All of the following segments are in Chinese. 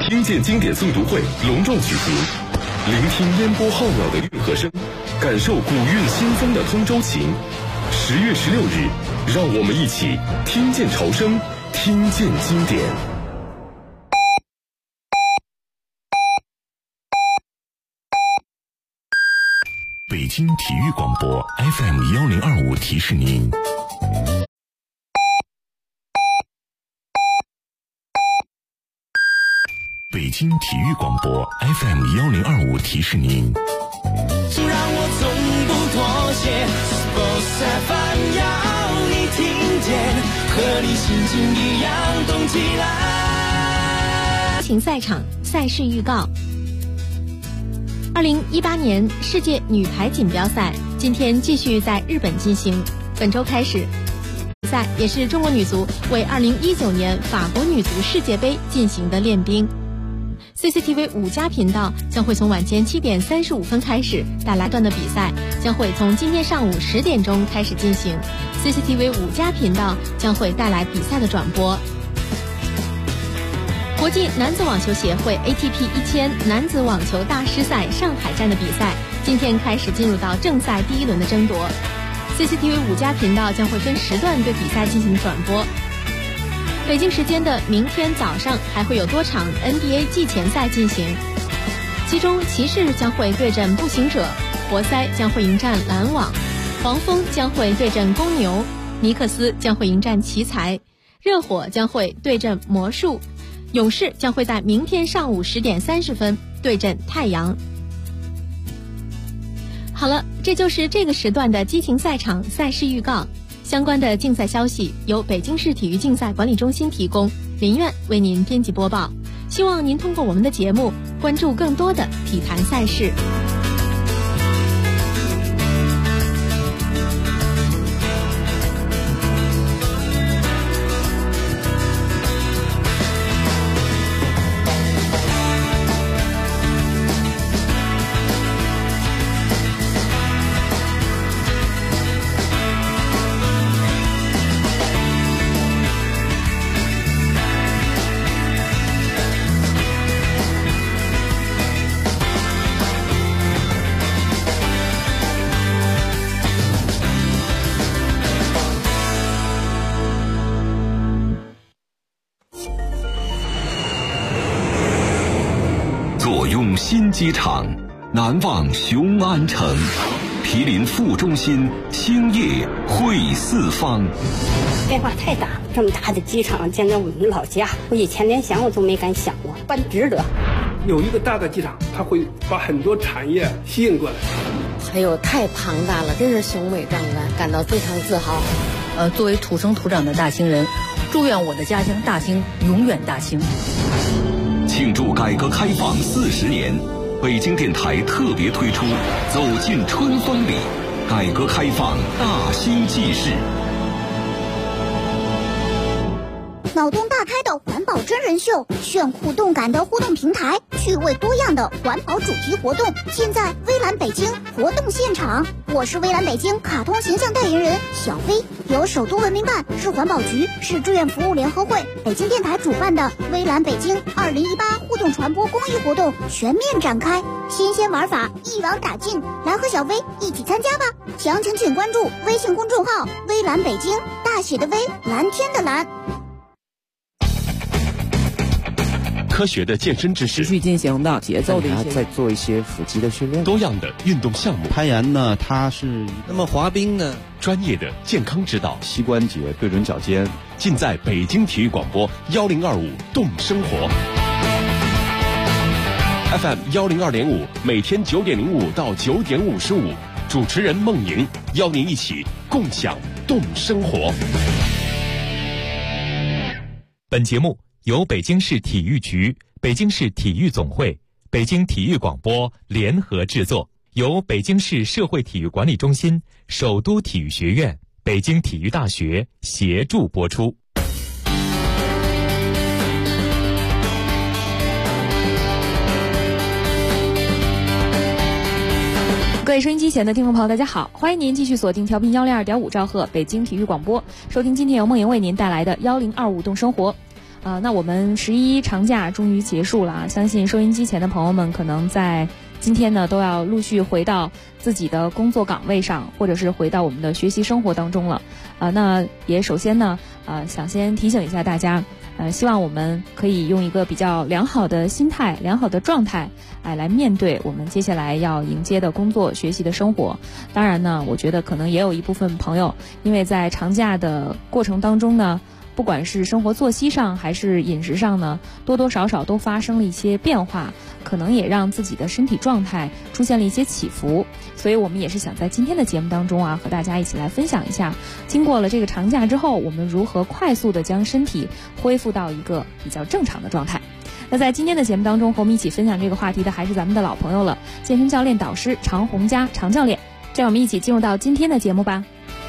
听见经典诵读会隆重举行，聆听烟波浩渺的运河声，感受古韵新风的通州情。10月16日，让我们一起听见潮声，听见经典。 北京体育广播 FM1025 提示您。北京体育广播 FM1025 提示您。 请让我从不妥协 Sports FM 要你听见，和你心情一样动起来。 情赛场赛事预告：2018年世界女排锦标赛今天继续在日本进行，本周开始。比赛也是中国女足为2019年法国女足世界杯进行的练兵。CCTV 5+频道将会从晚间7点35分开始带来段的比赛，将会从今天上午10点钟开始进行。CCTV 5+频道将会带来比赛的转播。国际男子网球协会 ATP 1000男子网球大师赛上海站的比赛今天开始进入到正赛第1轮的争夺。CCTV 5+频道将会分时段对比赛进行转播。北京时间的明天早上还会有多场 NBA 季前赛进行，其中骑士将会对阵步行者，活塞将会迎战篮网，黄蜂将会对阵公牛，尼克斯将会迎战奇才，热火将会对阵魔术，勇士将会在明天上午10点30分对阵太阳。好了，这就是这个时段的激情赛场赛事预告。相关的竞赛消息由北京市体育竞赛管理中心提供，林苑为您编辑播报。希望您通过我们的节目关注更多的体坛赛事。 新机场，难忘雄安城，毗邻副中心，兴业汇四方。 变化太大，这么大的机场建在我们老家，我以前连想我都没敢想过，办值得。 有一个大的机场，它会把很多产业吸引过来。 哎呦，太庞大了，真是雄伟壮观，感到非常自豪。 作为土生土长的大兴人，祝愿我的家乡大兴永远大兴。 庆祝改革开放40年，北京电台特别推出《走进春风里》，改革开放大兴纪事。 脑洞大开的环保真人秀，炫酷动感的互动平台，趣味多样的环保主题活动，现在微蓝北京活动现场。我是微蓝北京卡通形象代言人小飞，由首都文明办、市环保局、市志愿服务联合会、北京电台主办的微蓝北京2018互动传播公益活动全面展开，新鲜玩法一网打尽，来和小飞一起参加吧！详情请关注微信公众号微蓝北京，大写的微，蓝天的蓝。 科学的健身知识， 持续进行的节奏的一些， 再做一些腹肌的训练， 多样的运动项目。 攀岩呢，它是那么滑冰呢， 专业的健康指导， 膝关节对准脚尖， 尽在北京体育广播1025动生活 FM 102.5，每天9点05到9点55，主持人孟莹邀您一起共享动生活。 本节目由北京市体育局、北京市体育总会、北京体育广播联合制作，由北京市社会体育管理中心、首都体育学院、北京体育大学协助播出。 各位收音机前的听众朋友，大家好，欢迎您继续锁定调频102.5兆赫北京体育广播，收听今天由梦莹为您带来的1025动生活。 那我们11长假终于结束了啊！相信收音机前的朋友们可能在今天呢都要陆续回到自己的工作岗位上，或者是回到我们的学习生活当中了。那也首先呢，想先提醒一下大家，希望我们可以用一个比较良好的心态、良好的状态，来面对我们接下来要迎接的工作、学习的生活。当然呢，我觉得可能也有一部分朋友，因为在长假的过程当中呢，不管是生活作息上还是饮食上呢，多多少少都发生了一些变化，可能也让自己的身体状态出现了一些起伏。所以我们也是想在今天的节目当中和大家一起来分享一下，经过了这个长假之后，我们如何快速的将身体恢复到一个比较正常的状态。那在今天的节目当中，和我们一起分享这个话题的还是咱们的老朋友了，健身教练导师常洪佳常教练。让我们一起进入到今天的节目吧。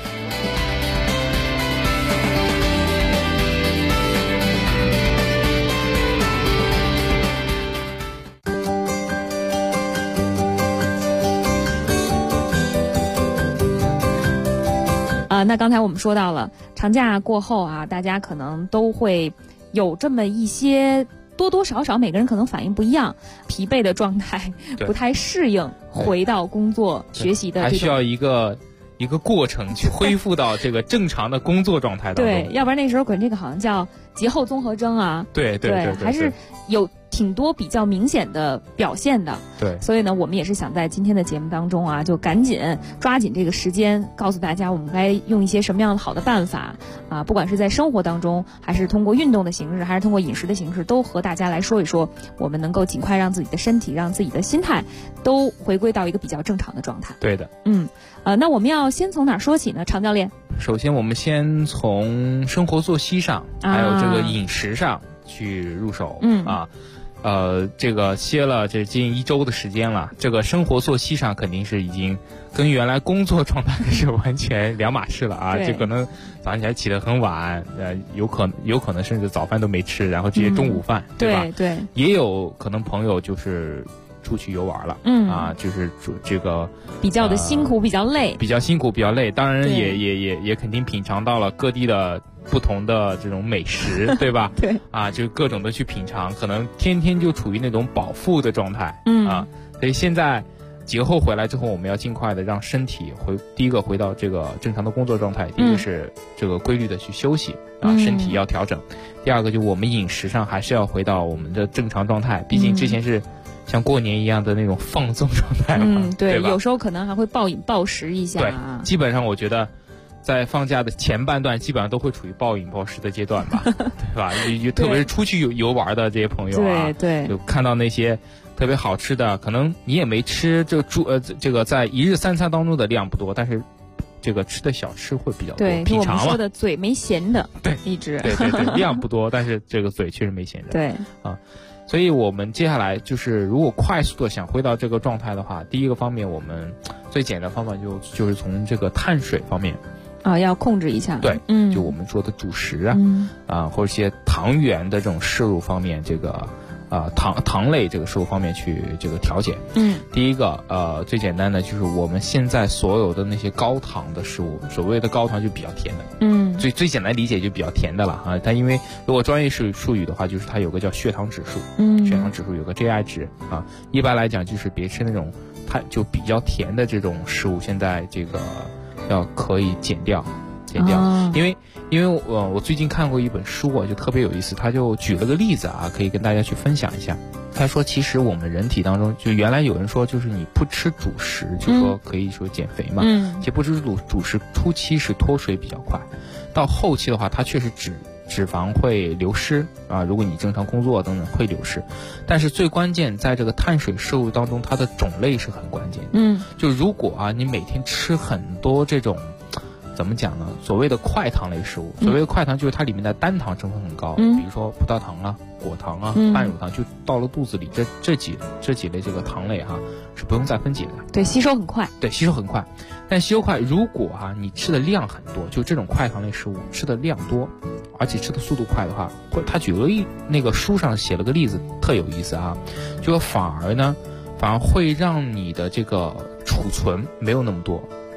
那刚才我们说到了长假过后大家可能都会有这么一些多多少少每个人可能反应不一样，疲惫的状态，不太适应回到工作学习的这种， 还需要一个过程去恢复到这个正常的工作状态当中。 对，要不然那时候管这个好像叫节后综合征对， 还是有挺多比较明显的表现的。 对， 所以呢，我们也是想在今天的节目当中就赶紧抓紧这个时间，告诉大家我们该用一些什么样的好的办法不管是在生活当中，还是通过运动的形式，还是通过饮食的形式，都和大家来说一说，我们能够尽快让自己的身体、让自己的心态都回归到一个比较正常的状态。 对的。 那我们要先从哪儿说起呢？常教练。 首先我们先从生活作息上，还有这个饮食上去入手。这个歇了这近1周的时间了，这个生活作息上肯定是已经跟原来工作状态是完全两码事了就可能早上起来起得很晚，有可能甚至早饭都没吃，然后直接中午饭，对吧？ 对， 也有可能朋友就是出去游玩了，就是这个比较的辛苦，比较累， 当然也肯定品尝到了各地的不同的这种美食，对吧？ 对就各种的去品尝，可能天天就处于那种饱腹的状态，所以现在节后回来之后，我们要尽快的让身体第一个回到这个正常的工作状态，第一个是这个规律的去休息身体要调整，第二个就我们饮食上还是要回到我们的正常状态，毕竟之前是像过年一样的那种放纵状态嘛， 对吧？有时候可能还会暴饮暴食一下。 对，基本上我觉得在放假的前半段基本上都会处于暴饮暴食的阶段吧，对吧？特别是出去游玩的这些朋友对， 就看到那些特别好吃的，可能你也没吃，这个在一日3餐当中的量不多，但是这个吃的小吃会比较多， 对， 品尝我们说的嘴没闲着， 对， 一直对，量不多，但是这个嘴确实没闲着， 对所以我们接下来就是如果快速的想回到这个状态的话，第一个方面我们最简单的方法就是从这个碳水方面要控制一下， 对，就我们说的主食或者一些糖原的这种摄入方面，这个糖类这个摄入方面去这个调节。第一个最简单的就是我们现在所有的那些高糖的食物，所谓的高糖就比较甜的，最简单理解就比较甜的了它因为如果专业术语的话，就是它有个叫血糖指数，血糖指数有个 GI 值一般来讲就是别吃那种就比较甜的这种食物，现在这个要可以减掉，因为我最近看过一本书就特别有意思，他就举了个例子可以跟大家去分享一下。他说其实我们人体当中，就原来有人说就是你不吃主食就说可以说减肥嘛，其实不吃主食初期是脱水比较快，到后期的话它确实脂肪会流失如果你正常工作等等会流失，但是最关键在这个碳水摄入当中，它的种类是很关键的。就如果你每天吃很多这种怎么讲呢？所谓的快糖类食物，所谓的快糖就是它里面的单糖成分很高，比如说葡萄糖果糖半乳糖，就到了肚子里，这几类这个糖类是不用再分解的， 对，吸收很快， 但吸收快，如果你吃的量很多，就这种快糖类食物吃的量多，而且吃的速度快的话，他举了那个书上写了个例子，特有意思就说反而会让你的这个储存没有那么多。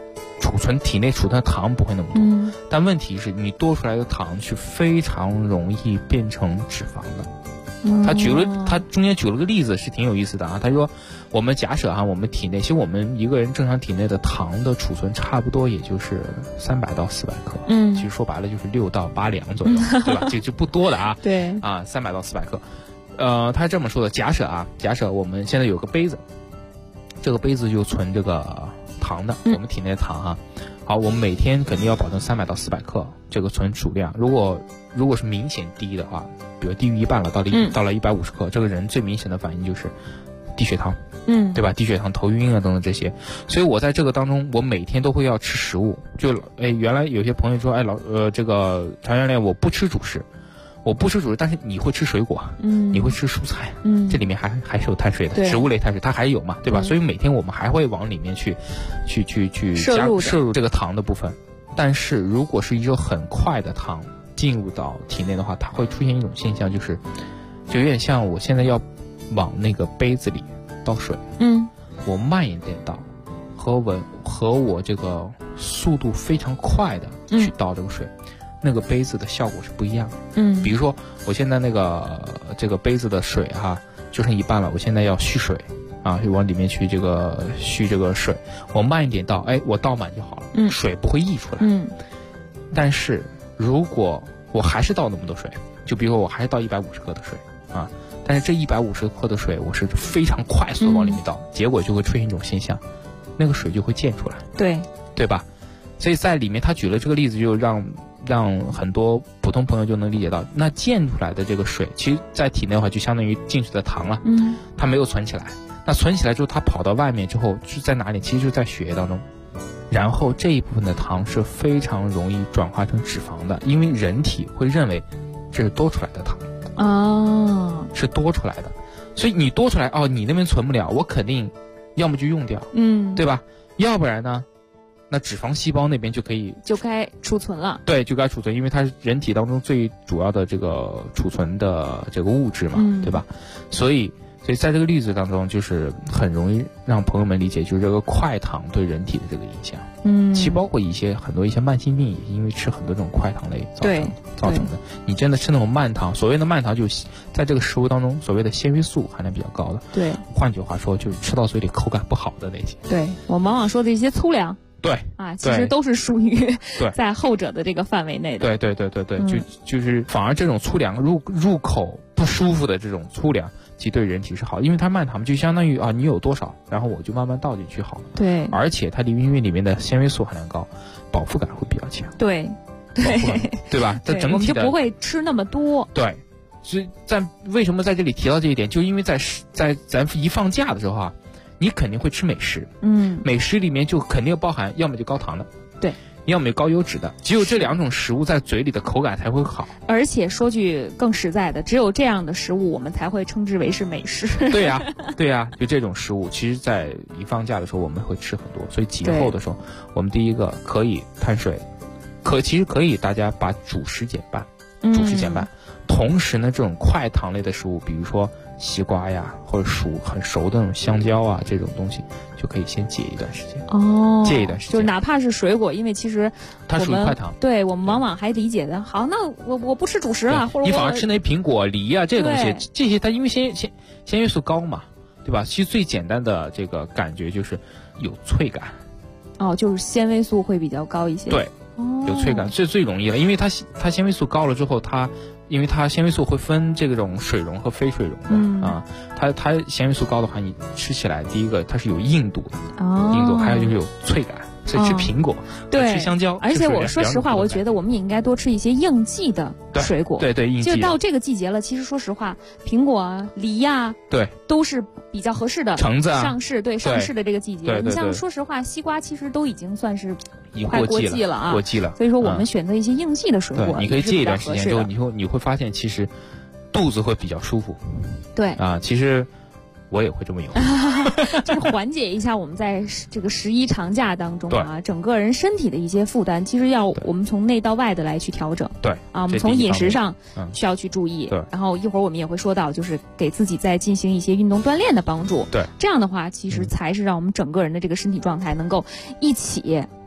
体内储存的糖不会那么多，但问题是你多出来的糖是非常容易变成脂肪的。他中间举了个例子是挺有意思的啊。他说，我们假设我们体内，其实我们一个人正常体内的糖的储存差不多也就是300到400克，其实说白了就是6到8两左右，对吧？就不多的啊。 对啊，300到400克。他这么说的，假设我们现在有个杯子，这个杯子就存这个糖的，我们体内的糖啊。好，我们每天肯定要保证300到400克这个存储量。如果是明显低的话，比如低于一半了，到了150克，这个人最明显的反应就是低血糖，对吧？低血糖、头晕啊等等这些。所以我在这个当中，我每天都会要吃食物。原来有些朋友说，这个常教练我不吃主食。我不吃主食，但是你会吃水果，你会吃蔬菜，这里面还是有碳水的，植物类碳水它还有嘛，对吧？所以每天我们还会往里面去摄入这个糖的部分。但是如果是一种很快的糖进入到体内的话，它会出现一种现象，就有点像我现在要往那个杯子里倒水，我慢一点倒，和我这个速度非常快的去倒这个水。那个杯子的效果是不一样的。比如说我现在这个杯子的水就剩一半了，我现在要蓄水啊，就往里面去蓄这个水，我慢一点倒，我倒满就好了，水不会溢出来。但是如果我还是倒那么多水，就比如说我还是倒150克的水啊，但是这150克的水我是非常快速的往里面倒，结果就会出现一种现象，那个水就会溅出来，对吧？所以在里面他举了这个例子，就让很多普通朋友就能理解到，那溅出来的这个水，其实在体内的话就相当于进去的糖了，它没有存起来。那存起来之后，它跑到外面之后是在哪里？其实就是在血液当中。然后这一部分的糖是非常容易转化成脂肪的，因为人体会认为这是多出来的糖，是多出来的。所以你多出来你那边存不了，我肯定要么就用掉，对吧？要不然呢？那脂肪细胞那边就该储存了， 对，就该储存，因为它是人体当中最主要的这个储存的这个物质嘛，对吧？所以在这个例子当中，就是很容易让朋友们理解，就是这个快糖对人体的这个影响。其实包括很多一些慢性病，也是因为吃很多这种快糖类造成的。你真的吃那种慢糖，所谓的慢糖就是在这个食物当中所谓的纤维素含量比较高的。 对， 换句话说，就是吃到嘴里口感不好的那些。 对，我往往说的一些粗粮。 对其实都是属于在后者的这个范围内的。 对，就是反而这种粗粮入口不舒服的这种粗粮，其实对人体是好，因为它慢糖就相当于你有多少，然后我就慢慢倒进去好了。 对， 而且它因为里面的纤维素含量高，饱腹感会比较强。 对， 对吧？它整体的我们就不会吃那么多。 对，所以为什么在这里提到这一点，就因为在咱一放假的时候你肯定会吃美食，美食里面就肯定包含要么就高糖的， 对， 要么高油脂的，只有这两种食物在嘴里的口感才会好。 而且说句更实在的，只有这样的食物我们才会称之为是美食。 对呀，就这种食物，其实在一放假的时候我们会吃很多，所以节后的时候，我们第一个可以碳水，其实可以大家把主食减半，同时呢，这种快糖类的食物，比如说西瓜呀，或者很熟的那种香蕉啊，这种东西就可以先戒一段时间。戒一段时间， 就是哪怕是水果，因为其实它属于快糖。 对，我们往往还理解的好，那我不吃主食了，或者你反而吃那苹果、梨啊这些东西，这些它因为纤维素高嘛，对吧？其实最简单的这个感觉就是有脆感。 就是纤维素会比较高一些。 对，有脆感，最容易了，因为它纤维素高了之后，因为它纤维素会分这种水溶和非水溶的它纤维素高的话，你吃起来第一个它是有硬度的，硬度，还有就是有脆感。所以吃苹果， 对， 吃香蕉， 而且我说实话，我觉得我们也应该多吃一些应季的水果。 对，应季。 就到这个季节了，其实说实话，苹果、梨呀， 对， 都是比较合适的。 橙子上市的这个季节， 对， 你像说实话，西瓜其实都已经算是快过季了啊， 过季了。 所以说，我们选择一些应季的水果， 你可以戒一段时间之后，你会发现其实肚子会比较舒服。 对其实。我也会这么用， 就是缓解一下我们在这个11长假当中整个人身体的一些负担，其实要我们从内到外的来去调整。 对我们从饮食上需要去注意。然后一会儿我们也会说到，就是给自己再进行一些运动锻炼的帮助。 对， 这样的话，其实才是让我们整个人的这个身体状态能够一起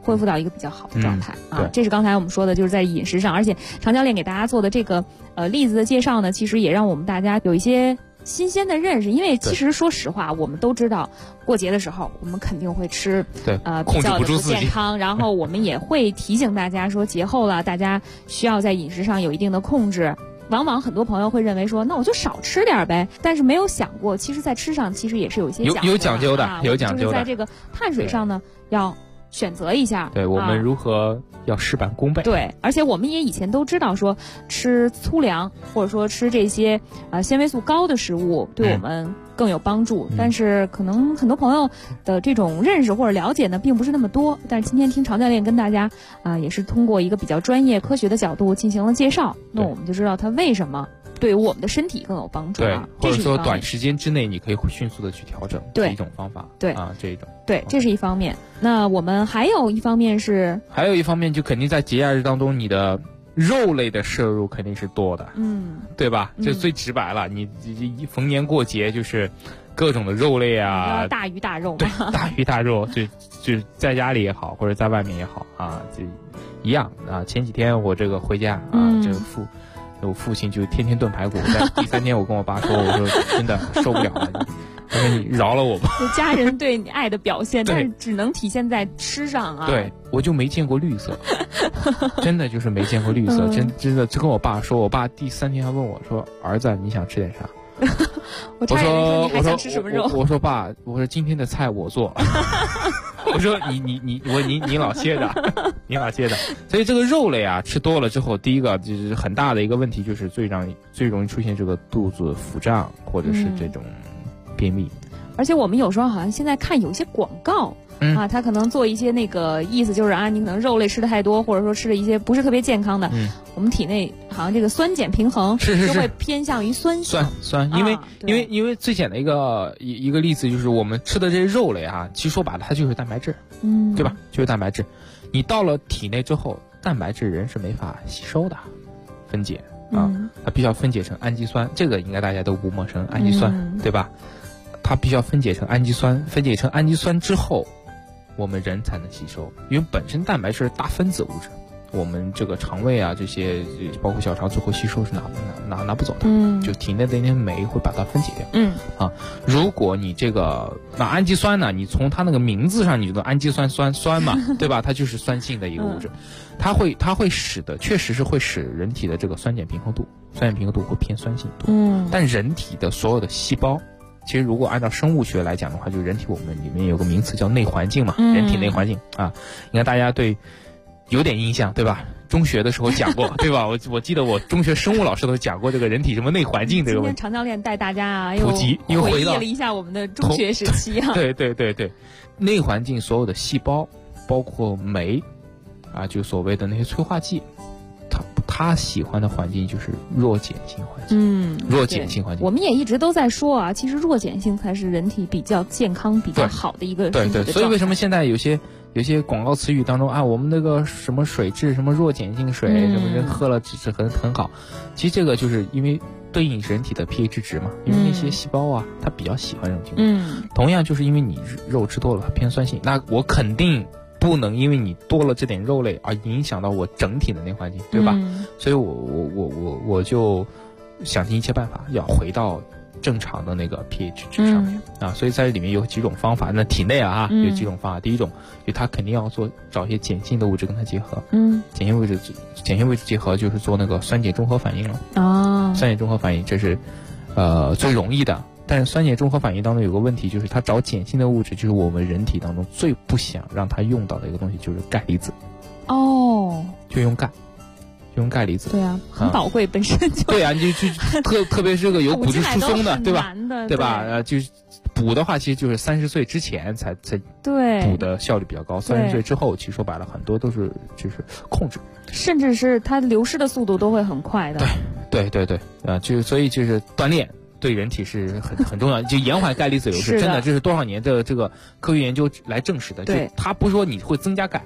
恢复到一个比较好的状态啊。这是刚才我们说的，就是在饮食上，而且常教练给大家做的这个例子的介绍呢，其实也让我们大家有一些新鲜的认识。因为其实说实话，我们都知道过节的时候我们肯定会吃比较的不健康，然后我们也会提醒大家说节后了，大家需要在饮食上有一定的控制。往往很多朋友会认为说，那我就少吃点呗，但是没有想过，其实在吃上其实也是有一些有讲究的，有讲究的。 就是在这个碳水上呢，要选择一下。 对，我们如何要事半功倍。 对，而且我们也以前都知道说，吃粗粮或者说吃这些纤维素高的食物对我们更有帮助，但是可能很多朋友的这种认识或者了解呢，并不是那么多。但是今天听常教练跟大家也是通过一个比较专业科学的角度进行了介绍，那我们就知道它为什么对于我们的身体更有帮助啊。 对，或者说短时间之内你可以迅速的去调整， 对， 一种方法。 对这一种。 对，这是一方面。那我们还有一方面就肯定在节假日当中，你的肉类的摄入肯定是多的，对吧？就最直白了，你逢年过节就是各种的肉类啊， 大鱼大肉嘛， 对，大鱼大肉，就在家里也好，或者在外面也好啊，就一样啊。前几天我这个回家这个我父亲就天天炖排骨，但第3天我跟我爸说，我说真的受不了了，我说你饶了我吧。 就家人对你爱的表现，但是只能体现在吃上啊。 对，我就没见过绿色，真的就是没见过绿色，真的就跟我爸说，我爸第3天还问我说，儿子你想吃点啥？ 我说你还想吃什么肉？ 我说爸，我说今天的菜我做。我说你老歇着，你老歇着。所以这个肉类啊，吃多了之后，第一个就是很大的一个问题，就是最容易出现这个肚子腹胀或者是这种便秘。 而且我们有时候好像现在看有一些广告。他可能做一些那个意思就是你可能肉类吃的太多，或者说吃了一些不是特别健康的，我们体内好像这个酸碱平衡是会偏向于酸， 因为最简单的一个例子就是我们吃的这些肉类其实说白了它就是蛋白质，对吧？就是蛋白质，你到了体内之后，蛋白质人是没法吸收的，分解它必须要分解成氨基酸，这个应该大家都不陌生，氨基酸，对吧？它必须要分解成氨基酸，分解成氨基酸之后，我们人才能吸收，因为本身蛋白质是大分子物质，我们这个肠胃这些包括小肠最后吸收是拿不走的，就体内的那些酶会把它分解掉。如果你这个氨基酸呢，你从它那个名字上，你觉得氨基酸酸嘛，对吧？它就是酸性的一个物质，它会确实是会使人体的这个酸碱平衡度会偏酸性度。但人体的所有的细胞。其实，如果按照生物学来讲的话，就是人体我们里面有个名词叫内环境嘛，人体内环境应该大家对有点印象对吧？中学的时候讲过对吧？我记得我中学生物老师都讲过这个人体什么内环境这个问题。 今天常教练带大家普及又回忆了一下我们的中学时期对，内环境所有的细胞，包括酶就所谓的那些催化剂。他喜欢的环境就是弱碱性环境，弱碱性环境。 我们也一直都在说其实弱碱性才是人体比较健康、比较好的一个身体的状态。 所以为什么现在有些广告词语当中我们那个什么水质什么弱碱性水，什么人喝了是很好。其实这个就是因为对应人体的 pH 值嘛，因为那些细胞它比较喜欢这种情况。同样就是因为你肉吃多了，它偏酸性，那我肯定不能因为你多了这点肉类而影响到我整体的内环境，对吧？所以我就想尽一切办法要回到正常的那个 pH 值上面所以在里面有几种方法。那体内有几种方法，第一种就它肯定要找一些碱性的物质跟它结合，碱性物质结合就是做那个酸碱中和反应了酸碱中和反应这是最容易的。但是酸碱中和反应当中有个问题，就是它找碱性的物质，就是我们人体当中最不想让它用到的一个东西，就是钙离子。就用钙离子。 对很宝贵，本身就对你就特别是个有骨质疏松的，对吧？对吧？就是补的话，其实就是30岁之前才补的效率比较高，30岁之后，其实说白了很多都是就是控制， 甚至是它流失的速度都会很快的。 对，所以就是锻炼。对人体是很重要，就延缓钙离子流失，真的这是多少年的这个科学研究来证实的。 对， 它不是说你会增加钙，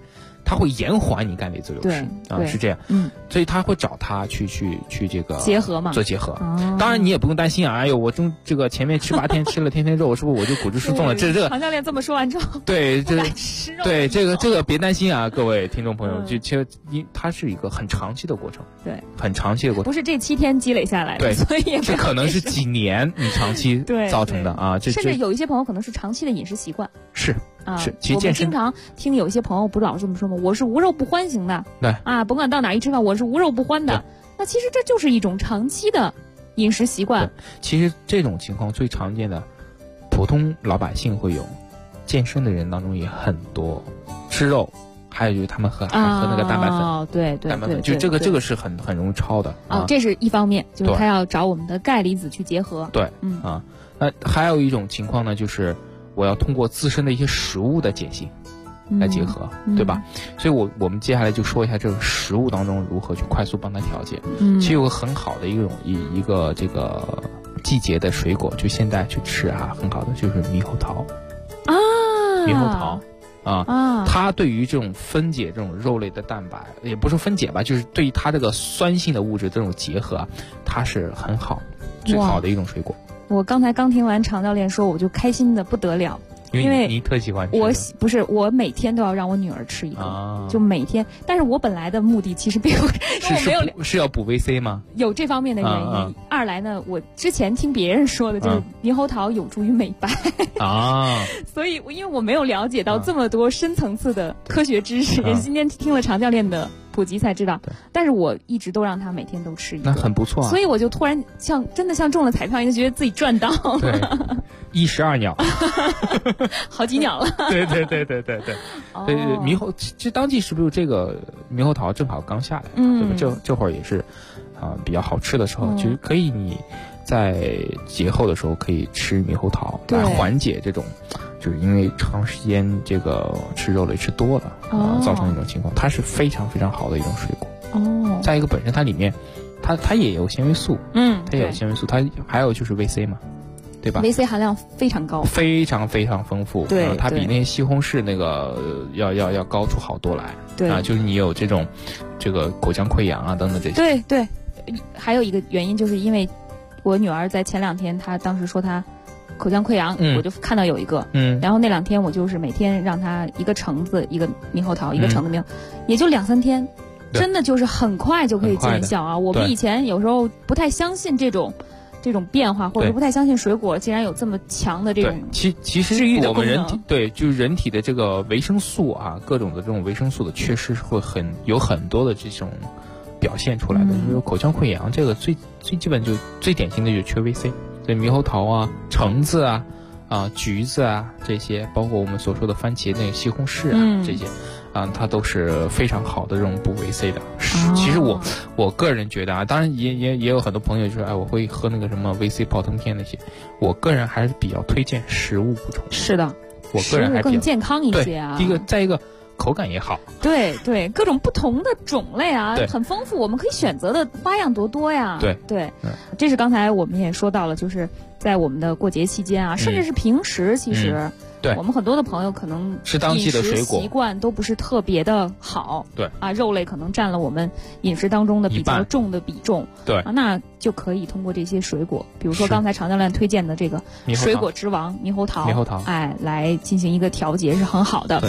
它会延缓你钙离子流失是这样。所以他会找他去这个结合嘛， 做结合。当然你也不用担心啊，哎呦，我这个前面7-8天吃了天天肉，是不是我就骨质疏松了？这个常教练这么说完之后， 对， 不敢吃肉。 对，这个别担心啊，各位听众朋友，其实它是一个很长期的过程， 对， 很长期的过程， 不是这7天积累下来的， 对， 所以也这可能是几年你长期造成的啊。 甚至有一些朋友可能是长期的饮食习惯， 是。 其实我们经常听有一些朋友不是老这么说吗？我是无肉不欢型的， 对啊，甭管到哪一吃饭，我是无肉不欢的。那其实这就是一种长期的饮食习惯。 其实这种情况最常见的，普通老百姓会有，健身的人当中也很多，吃肉，还有就是他们还喝那个蛋白粉， 对， 蛋白粉，就这个是很容易超的这是一方面，就是他要找我们的钙离子去结合。 对，那还有一种情况呢，就是我要通过自身的一些食物的碱性来结合，对吧？所以我们接下来就说一下这个食物当中如何去快速帮它调节。其实有个很好的一个这个季节的水果，就现在去吃很好的就是猕猴桃猕猴桃它对于这种分解这种肉类的蛋白，也不是分解吧，就是对于它这个酸性的物质这种结合，它是很好最好的一种水果。 我刚才刚听完常教练说，我就开心的不得了， 因为你特喜欢吃。我每天都要让我女儿吃一个，就每天。但是我本来的目的其实并不是要补 VC 吗？ 有这方面的原因。二来呢，我之前听别人说的就是猕猴桃有助于美白所以因为我没有了解到这么多深层次的科学知识，也今天听了常教练的普及才知道，但是我一直都让他每天都吃一个， 那很不错所以我就突然真的像中了彩票一样，觉得自己赚到了。 对，1石2鸟， 好几鸟了。 对。猕猴，其实当季是不是这个猕猴桃正好刚下来，对吧？这会儿也是比较好吃的时候，其实可以你在节后的时候可以吃猕猴桃，来缓解这种。就是因为长时间这个吃肉类吃多了造成一种情况，它是非常非常好的一种水果。再一个本身它里面它也有纤维素，它也有纤维素，它还有就是 VC 嘛，对吧 ？VC 含量非常高， 非常非常丰富。 对， 它比那些西红柿那个要高出好多来。 对就是你有这种这个口腔溃疡等等这些。 对，还有一个原因就是因为我女儿在前2天，她当时说她口腔溃疡，我就看到有一个，然后那2天我就是每天让他一个橙子，一个猕猴桃，一个橙子也就2-3天，真的就是很快就可以见效啊！我们以前有时候不太相信这种变化，或者不太相信水果竟然有这么强的这种其实我们人体就是人体的这个维生素各种的这种维生素的缺失会有很多的这种表现出来的。就是口腔溃疡这个最基本就最典型的就是缺 VC。对，猕猴桃橙子橘子这些，包括我们所说的番茄那个西红柿这些它都是非常好的这种补 VC 的。其实我个人觉得当然也有很多朋友就说我会喝那个什么 VC 泡腾片那些，我个人还是比较推荐食物补充。 是的， 我个人还是比较更健康一些第一个，再一个口感也好。 对，各种不同的种类很丰富，我们可以选择的花样多呀。对，这是刚才我们也说到了，就是在我们的过节期间甚至是平时，其实我们很多的朋友可能吃当季的水果习惯都不是特别的好。 对肉类可能占了我们饮食当中的比较重的比重。 对那就可以通过这些水果，比如说刚才常教练推荐的这个水果之王猕猴桃，来进行一个调节是很好的。 对。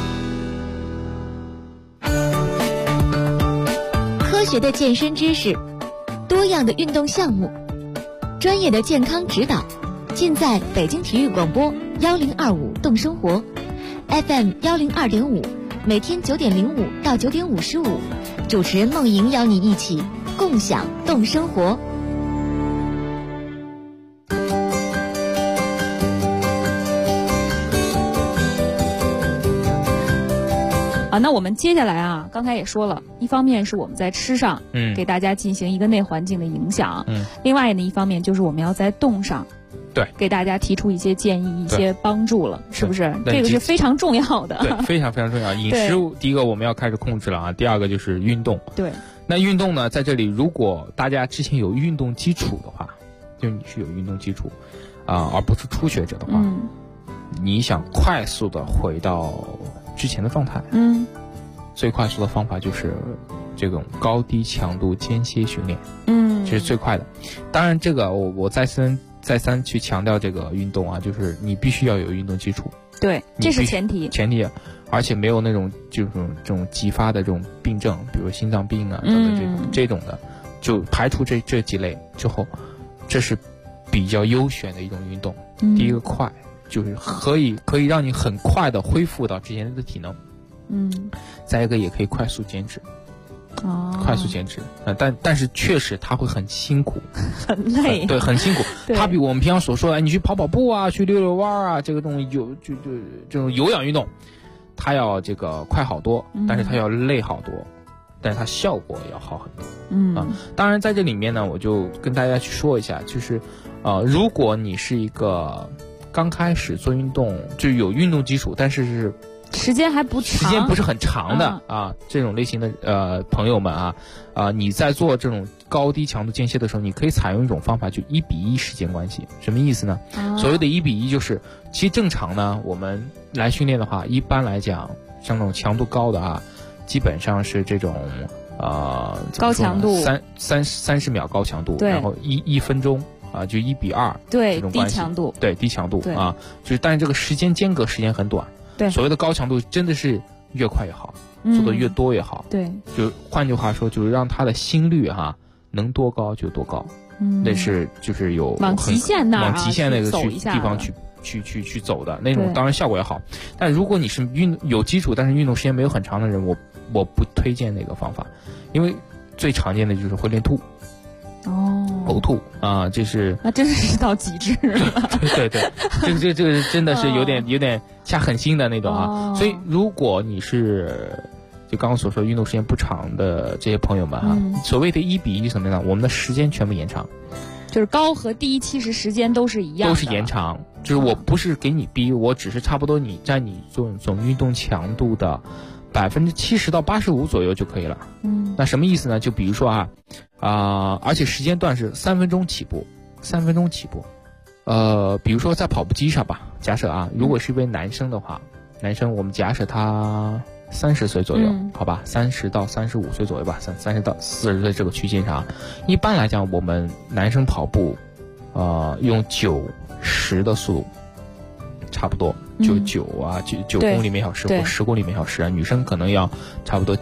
科学的健身知识，多样的运动项目，专业的健康指导，尽在北京体育广播1025动生活 FM 102.5，每天9点05到9点55，主持人梦莹邀你一起共享动生活。 那我们接下来刚才也说了，一方面是我们在吃上，给大家进行一个内环境的影响，另外呢一方面就是我们要在动上， 对， 给大家提出一些建议、一些帮助了，是不是？这个是非常重要的， 对，非常非常重要。饮食第一个我们要开始控制了第二个就是运动。 对， 那运动呢，在这里如果大家之前有运动基础的话，就你是有运动基础而不是初学者的话，你想快速的回到之前的状态， 最快速的方法就是这种高低强度间歇训练，这是最快的。当然这个我再三去强调这个运动啊，就是你必须要有运动基础， 对，这是前提， 而且没有那种就是这种激发的这种病症，比如心脏病啊等等这种的，就排除这几类之后，这是比较优选的一种运动。第一个快，就是可以让你很快的恢复到之前的体能。再一个也可以快速减脂。快速减脂，但是确实它会很辛苦， 很累， 对，很辛苦。它比我们平常所说的，你去跑跑步啊，去溜溜弯啊，这个东西这种有氧运动，它要这个快好多，但是它要累好多，但是它效果要好很多。当然在这里面呢，我就跟大家去说一下，就是如果你是一个刚开始做运动，就有运动基础，但是时间不是很长的这种类型的朋友们你在做这种高低强度间歇的时候，你可以采用一种方法，就1:1时间关系。什么意思呢？所谓的1:1就是其实正常呢，我们来训练的话，一般来讲像那种强度高的基本上是这种高强度 30秒高强度，然后1分钟就1:2 对这种关系，低强度就是但是这个时间间隔时间很短。 对， 所谓的高强度真的是越快越好，做的越多越好。 对， 就换句话说，就是让他的心率能多高就多高。那是就是有往极限那个地方去走的那种，当然效果也好。但如果你是有基础，但是运动时间没有很长的人，我不推荐那个方法，因为最常见的就是会练吐。呕吐这是那真是到极致了。 对，这个真的是有点下狠心的那种所以如果你是就刚刚所说运动时间不长的这些朋友们所谓的1:1什么呢？我们的时间全部延长， 就是高和低其实时间都是一样的， 都是延长。就是我不是给你逼，我只是差不多你在你总运动强度的70%到85%左右就可以了。那什么意思呢？就比如说而且时间段是3分钟起步，3分钟起步。比如说在跑步机上吧，假设如果是一位男生的话，男生我们假设他30岁左右，好吧，30到35岁左右吧，30到40岁这个区间上，一般来讲我们男生跑步，用9-10的速度，差不多。就9公里每小时或10公里每小时女生可能要差不多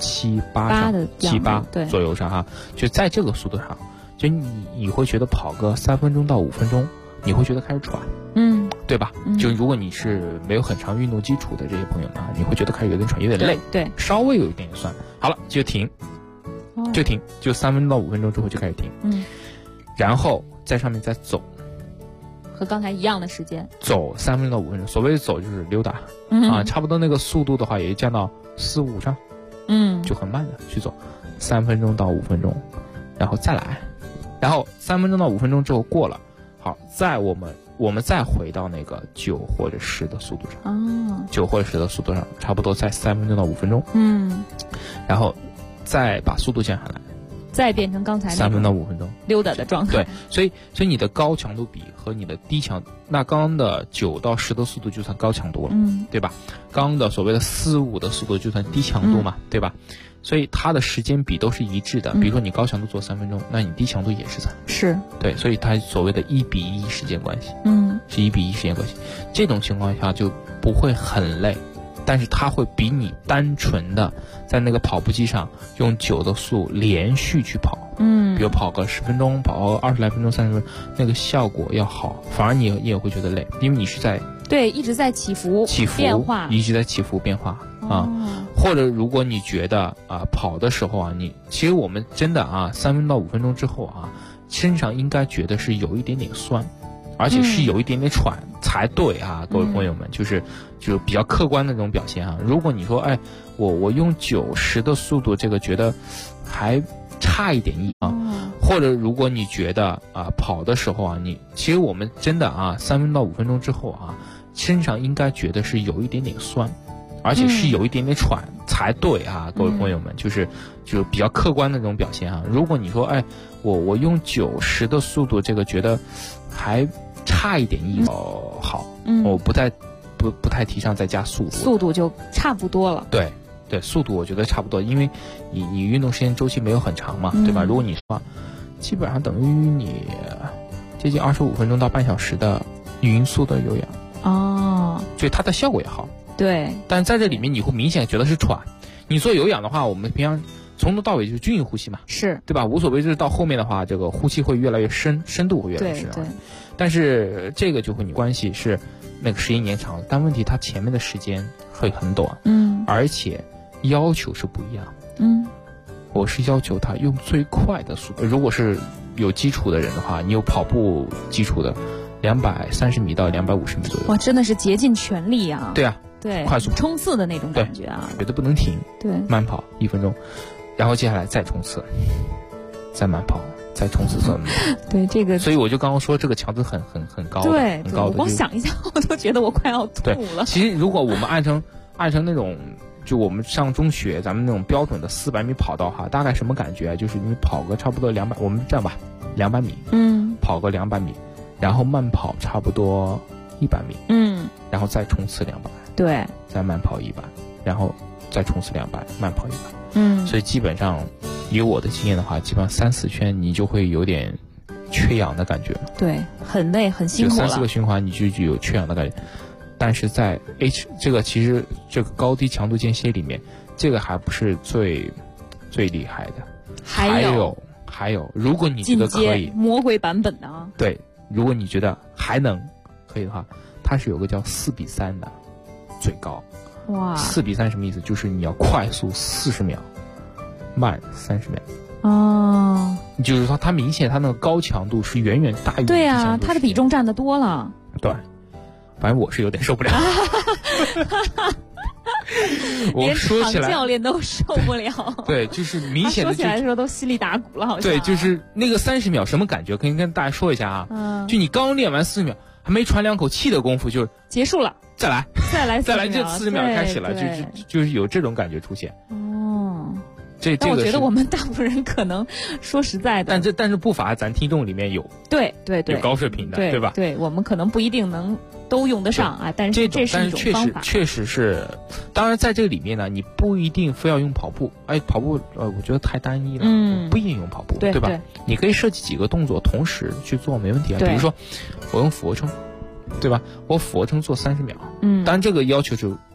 7、8左右上就在这个速度上，就你会觉得跑个3分钟到5分钟，你会觉得开始喘，对吧？就如果你是没有很长运动基础的这些朋友们你会觉得开始有点喘，有点累， 对， 稍微有一点酸，好了就停，就3分钟到5分钟之后就开始停，然后在上面再走。 和刚才一样的时间， 走3分钟到5分钟。所谓的走就是溜达，差不多那个速度的话，也降到4、5上，就很慢的去走，3分钟到5分钟，然后再来，然后3分钟到5分钟之后过了，好，我们再回到那个9或者10的速度上，9或者10的速度上，差不多在3分钟到5分钟，然后再把速度降下来。 再变成刚才 3分到5分钟溜达的状态。 对，所以你的高强度比和你的低强，那刚刚的9到10的速度就算高强度了，对吧？刚刚的所谓的4、5的速度就算低强度嘛，对吧？所以它的时间比都是一致的。比如说你高强度做3分钟，那你低强度也是3， 是对，所以它所谓的1:1时间关系，是1:1时间关系。这种情况下就不会很累。但是它会比你单纯的在那个跑步机上用9的速连续去跑，比如跑个10分钟，跑20来分钟、30分钟，那个效果要好，反而你也会觉得累，因为你是在一直在起伏变化， 一直在起伏变化或者如果你觉得跑的时候其实我们真的3分到5分钟之后身上应该觉得是有一点点酸，而且是有一点点喘才对各位朋友们，就是比较客观的这种表现如果你说我用9、10的速度，这个觉得还差一点意或者如果你觉得跑的时候其实我们真的3分到5分钟之后身上应该觉得是有一点点酸，而且是有一点点喘才对各位朋友们，就是比较客观的这种表现如果你说我用9、10的速度，这个觉得还差一点意思好，我不太提倡再加速度就差不多了。对， 对，速度我觉得差不多，因为你运动时间周期没有很长嘛，对吧？如果你说基本上等于你接近25分钟到半小时的匀速的有氧所以它的效果也好。 对， 但在这里面你会明显觉得是喘。你做有氧的话，我们平常从头到尾就是均匀呼吸嘛， 是对吧？无所谓，就是到后面的话，这个呼吸会越来越深，深度会越来越深。 对。 但是这个就和你关系是那个时间延长，但问题它前面的时间会很短，而且要求是不一样。我是要求他用最快的速度。如果是有基础的人的话，你有跑步基础的，230米到250米左右。 哇，真的是竭尽全力啊！ 对啊， 对， 快速冲刺的那种感觉啊， 绝对不能停。 对， 慢跑1分钟，然后接下来再冲刺，再慢跑，再冲刺算。 对这个， 所以我就刚刚说这个强度很高的， 对， 很高的。 我光想一下，我都觉得我快要吐了。 其实如果我们按成那种。就我们上中学，咱们那种标准的400米跑道哈，大概什么感觉？就是你跑个差不多200，我们这样吧，200米，跑个200米，然后慢跑差不多100米，然后再冲刺200， 对， 再慢跑100，然后再冲刺200，慢跑100，所以基本上以我的经验的话，基本上3-4圈你就会有点缺氧的感觉，对， 很累，很辛苦了。 就3-4个循环，你就有缺氧的感觉。但是在 这个其实这个高低强度间歇里面，这个还不是最厉害的，还有，如果你觉得可以， 魔鬼版本的啊， 对，如果你觉得还能可以的话，它是有个叫4:3的最高。 哇 ，4:3什么意思？就是你要快速40秒，慢30秒。 哦， 就是说它明显它那个高强度是远远大于对啊，它的比重占得多了。 对。反正我是有点受不了，我说起来， 连教练都受不了。 对，就是明显的说起来的时候都心里打鼓了，好像。 对，就是那个30秒什么感觉？可以跟大家说一下啊。就你刚练完40秒，还没喘2口气的功夫就结束了， 再来，这40秒开始了，就是有这种感觉出现。 但我觉得我们大部分人可能说实在的， 但是不乏咱听众里面有对有高水平的，对吧？ 对，我们可能不一定能都用得上啊，但是这是一种方法。 确实是，当然在这个里面呢，你不一定非要用跑步，跑步我觉得太单一了，不一定用跑步，对吧？你可以设计几个动作同时去做，没问题啊。比如说我用俯卧撑，对吧？我俯卧撑做30秒，当然这个要求就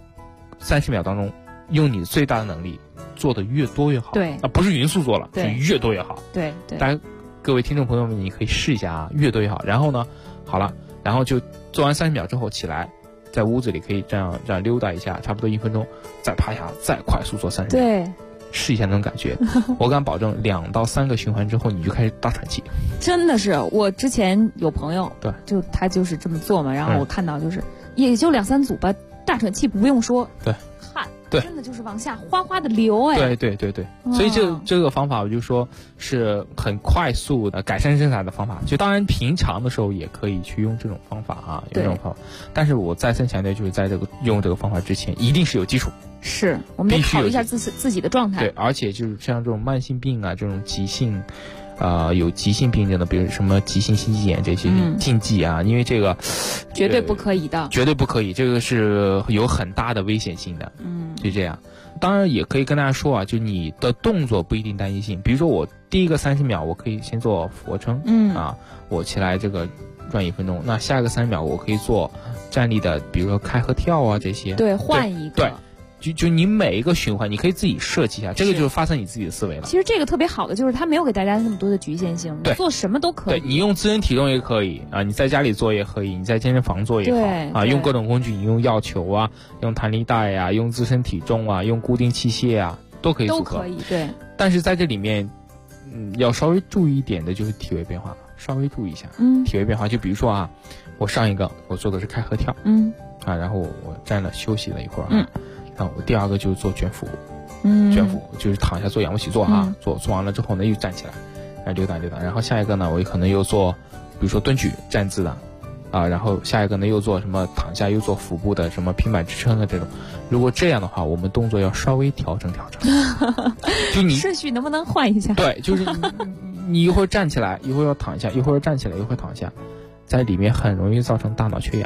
30秒当中用你最大的能力。做的越多越好， 对不是匀速做了，是越多越好。 对， 大家各位听众朋友们，你可以试一下啊，越多越好。然后呢，好了，然后就做完30秒之后起来，在屋子里可以这样溜达一下，差不多1分钟，再趴下，再快速做30秒。 对， 试一下那种感觉，我敢保证2到3个循环之后，你就开始大喘气。 真的是，我之前有朋友， 对， 就他就是这么做嘛，然后我看到就是也就2-3组吧，大喘气不用说， 对。对， 真的就是往下哗哗的流哎。 对，所以这个方法我就说是很快速的改善身材的方法。就当然平常的时候也可以去用这种方法啊，用这种方法。但是我再三强调，就是在用这个方法之前，一定是有基础。 是我们得考虑一下自己的状态。 对，而且就是像这种慢性病啊，这种急性。有急性病症的，比如什么急性心肌炎这些禁忌啊，因为这个绝对不可以的， 绝对不可以，这个是有很大的危险性的。就这样。当然也可以跟大家说啊，就你的动作不一定单一性，比如说我第一个30秒我可以先做俯卧撑，我起来这个转1分钟，那下一个30秒我可以做站立的，比如说开合跳啊这些， 对，换一个， 对。就你每一个循环，你可以自己设计一下，这个就是发散你自己的思维了。 其实这个特别好的就是它没有给大家那么多的局限性， 对， 做什么都可以。 对，你用自身体重也可以啊，你在家里做也可以，你在健身房做也好啊，用各种工具，你用药球啊，用弹力带啊，用自身体重啊，用固定器械啊，都可以组合。 都可以，对。但是在这里面，要稍微注意一点的就是体位变化，稍微注意一下。体位变化，就比如说啊，我上一个我做的是开合跳，然后我站了休息了一会儿啊。然后我第2个就是做卷腹，卷腹就是躺下做仰卧起坐啊，做完了之后呢又站起来，溜达，然后下一个呢我可能又做，比如说蹲举站姿的，然后下一个呢又做什么躺下又做腹部的什么平板支撑的这种。如果这样的话，我们动作要稍微调整，就你顺序能不能换一下？ 对，就是你一会儿站起来，一会儿要躺下，一会儿站起来，一会儿躺下，在里面很容易造成大脑缺氧。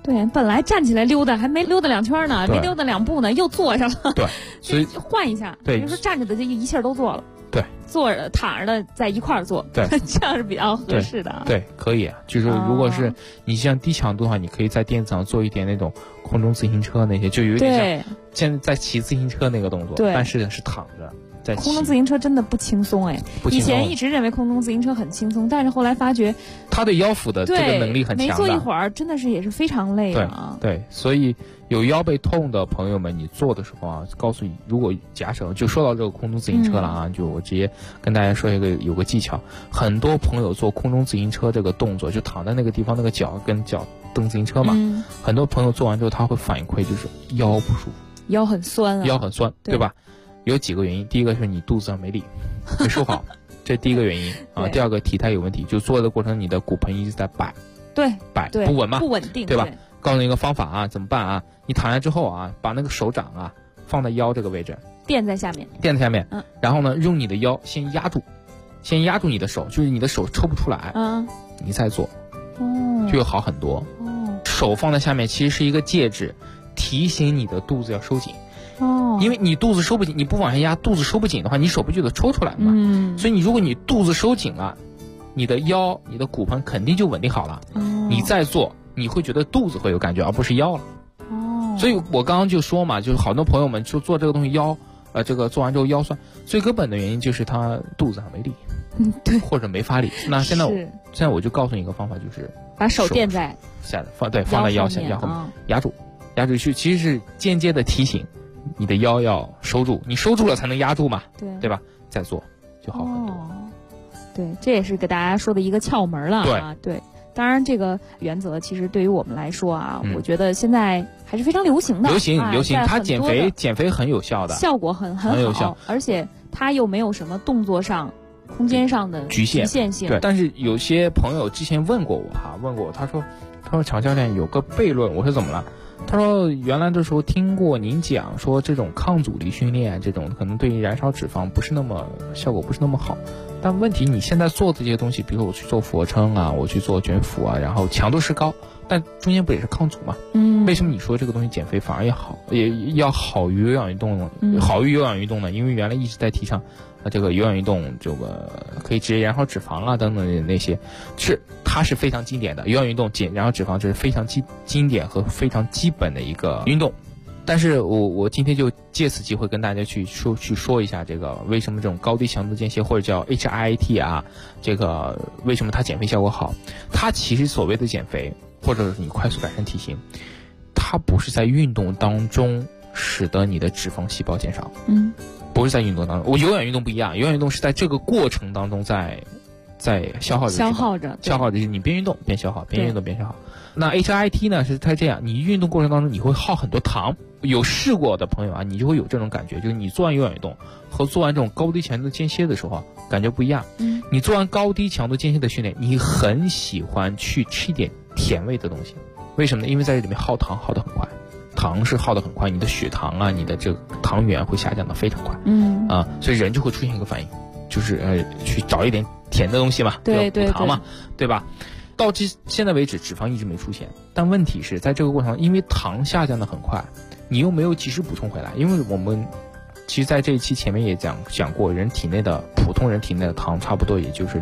对，本来站起来溜达，还没溜达2圈呢，没溜达2步呢，又坐上了。 对，所以换一下。 对， 比如说站着的这一气儿都做了。 对， 坐着躺着的在一块儿做。 对， 这样是比较合适的。 对，可以啊。就是如果是你像低强度的话，你可以在垫子上做一点那种空中自行车那些，就有点像现在在骑自行车那个动作，但是是躺着。 空中自行车真的不轻松哎！以前一直认为空中自行车很轻松，但是后来发觉他对腰腹的这个能力很强的。 没坐一会儿真的是也是非常累的啊。 对，所以有腰背痛的朋友们，你做的时候啊，告诉你，如果假设就说到这个空中自行车了啊，就我直接跟大家说有个技巧，很多朋友做空中自行车这个动作，就躺在那个地方，那个脚跟脚蹬自行车嘛，很多朋友做完之后他会反馈就是腰不舒服， 腰很酸啊， 腰很酸，对吧？有几个原因，第一个是你肚子上没力，没收好，这第一个原因啊。第二个体态有问题，就做的过程你的骨盆一直在摆，不稳嘛， 不稳定， 对吧？告诉你一个方法啊，怎么办啊？你躺下之后啊，把那个手掌啊放在腰这个位置， 垫在下面， 然后呢，用你的腰先压住你的手，就是你的手抽不出来，你再做，就会好很多。手放在下面其实是一个介质，提醒你的肚子要收紧。因为你肚子收不紧，你不往下压，肚子收不紧的话，你手不就得抽出来嘛？所以如果你肚子收紧了，你的腰、你的骨盆肯定就稳定好了。你再做，你会觉得肚子会有感觉，而不是腰了。所以我刚刚就说嘛，就是好多朋友们就做这个东西腰，这个做完之后腰酸，最根本的原因就是他肚子上没力， 对， 或者没发力。那现在我就告诉你一个方法，就是把手垫在下放在腰下，然后压住去，其实是间接的提醒。你的腰要收住，你收住了才能压住嘛，对吧？再做就好很多。 对，这也是给大家说的一个窍门了啊。对，当然这个原则其实对于我们来说啊，我觉得现在还是非常流行的。 流行，它减肥很有效的， 效果很有效，而且它又没有什么动作上、空间上的局限性。 对，但是有些朋友之前问过我，他说常教练有个悖论，我说怎么了？他说原来的时候听过您讲说这种抗阻力训练这种可能对于燃烧脂肪效果不是那么好，但问题你现在做的这些东西，比如说我去做俯卧撑啊，我去做卷腹啊，然后强度是高，但中间不也是抗阻吗？为什么你说这个东西减肥反而也要好于有氧运动呢？好于有氧运动呢？因为原来一直在提倡这个有氧运动这个可以直接燃烧脂肪啊等等的那些，它是非常经典的，有氧运动减燃烧脂肪这是非常经典和非常基本的一个运动。但是我今天就借此机会跟大家去说一下这个为什么这种高低强度间歇或者叫 HIIT 啊，这个为什么它减肥效果好？它其实所谓的减肥或者是你快速改善体型，它不是在运动当中使得你的脂肪细胞减少，不是在运动当中。我有氧运动不一样，有氧运动是在这个过程当中在消耗着，就是你边运动边消耗，边运动边消耗。那 HIIT 呢是它这样，你运动过程当中你会耗很多糖。有试过的朋友啊，你就会有这种感觉，就是你做完有氧运动和做完这种高低强度间歇的时候啊，感觉不一样。你做完高低强度间歇的训练，你很喜欢去吃一点甜味的东西，为什么呢？因为在这里面耗糖耗得很快，糖是耗得很快，你的血糖啊，你的这个糖原会下降得非常快。所以人就会出现一个反应，就是去找一点甜的东西嘛， 对， 补糖嘛，对吧？到现在为止，脂肪一直没出现，但问题是在这个过程中，因为糖下降得很快，你又没有及时补充回来。因为我们其实在这一期前面也讲过，普通人体内的糖差不多也就是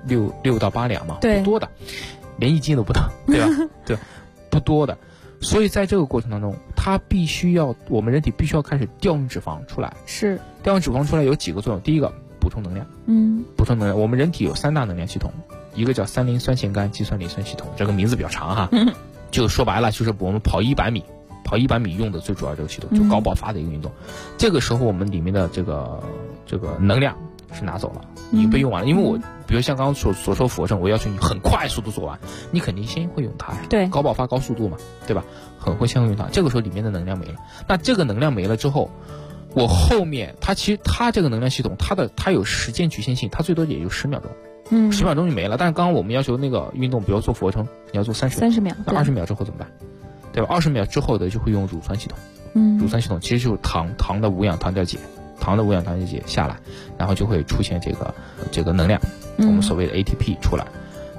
6到8两嘛，不多的，连1斤都不到，对吧？对，不多的。所以在这个过程当中，我们人体必须要开始调用脂肪出来。 是调用脂肪出来有几个作用，第一个补充能量，补充能量。我们人体有3大能量系统，一个叫三磷酸腺苷肌酸磷酸系统，这个名字比较长哈，就说白了就是我们跑100米用的最主要这个系统，就高爆发的一个运动。这个时候我们里面的这个能量是拿走了，已经被用完了。因为我比如像刚刚所说俯卧撑，我要求你很快速度做完，你肯定先会用它， 对， 高爆发高速度嘛，对吧？很会先会用它，这个时候里面的能量没了。那这个能量没了之后，我后面它这个能量系统它有时间局限性，它最多也就10秒钟，10秒钟就没了。但是刚刚我们要求那个运动，比如做俯卧撑，你要做30秒，那20秒之后怎么办？对吧？20秒之后的就会用乳酸系统，乳酸系统其实就是糖的无氧糖酵解，下来，然后就会出现这个能量，我们所谓的 ATP 出来。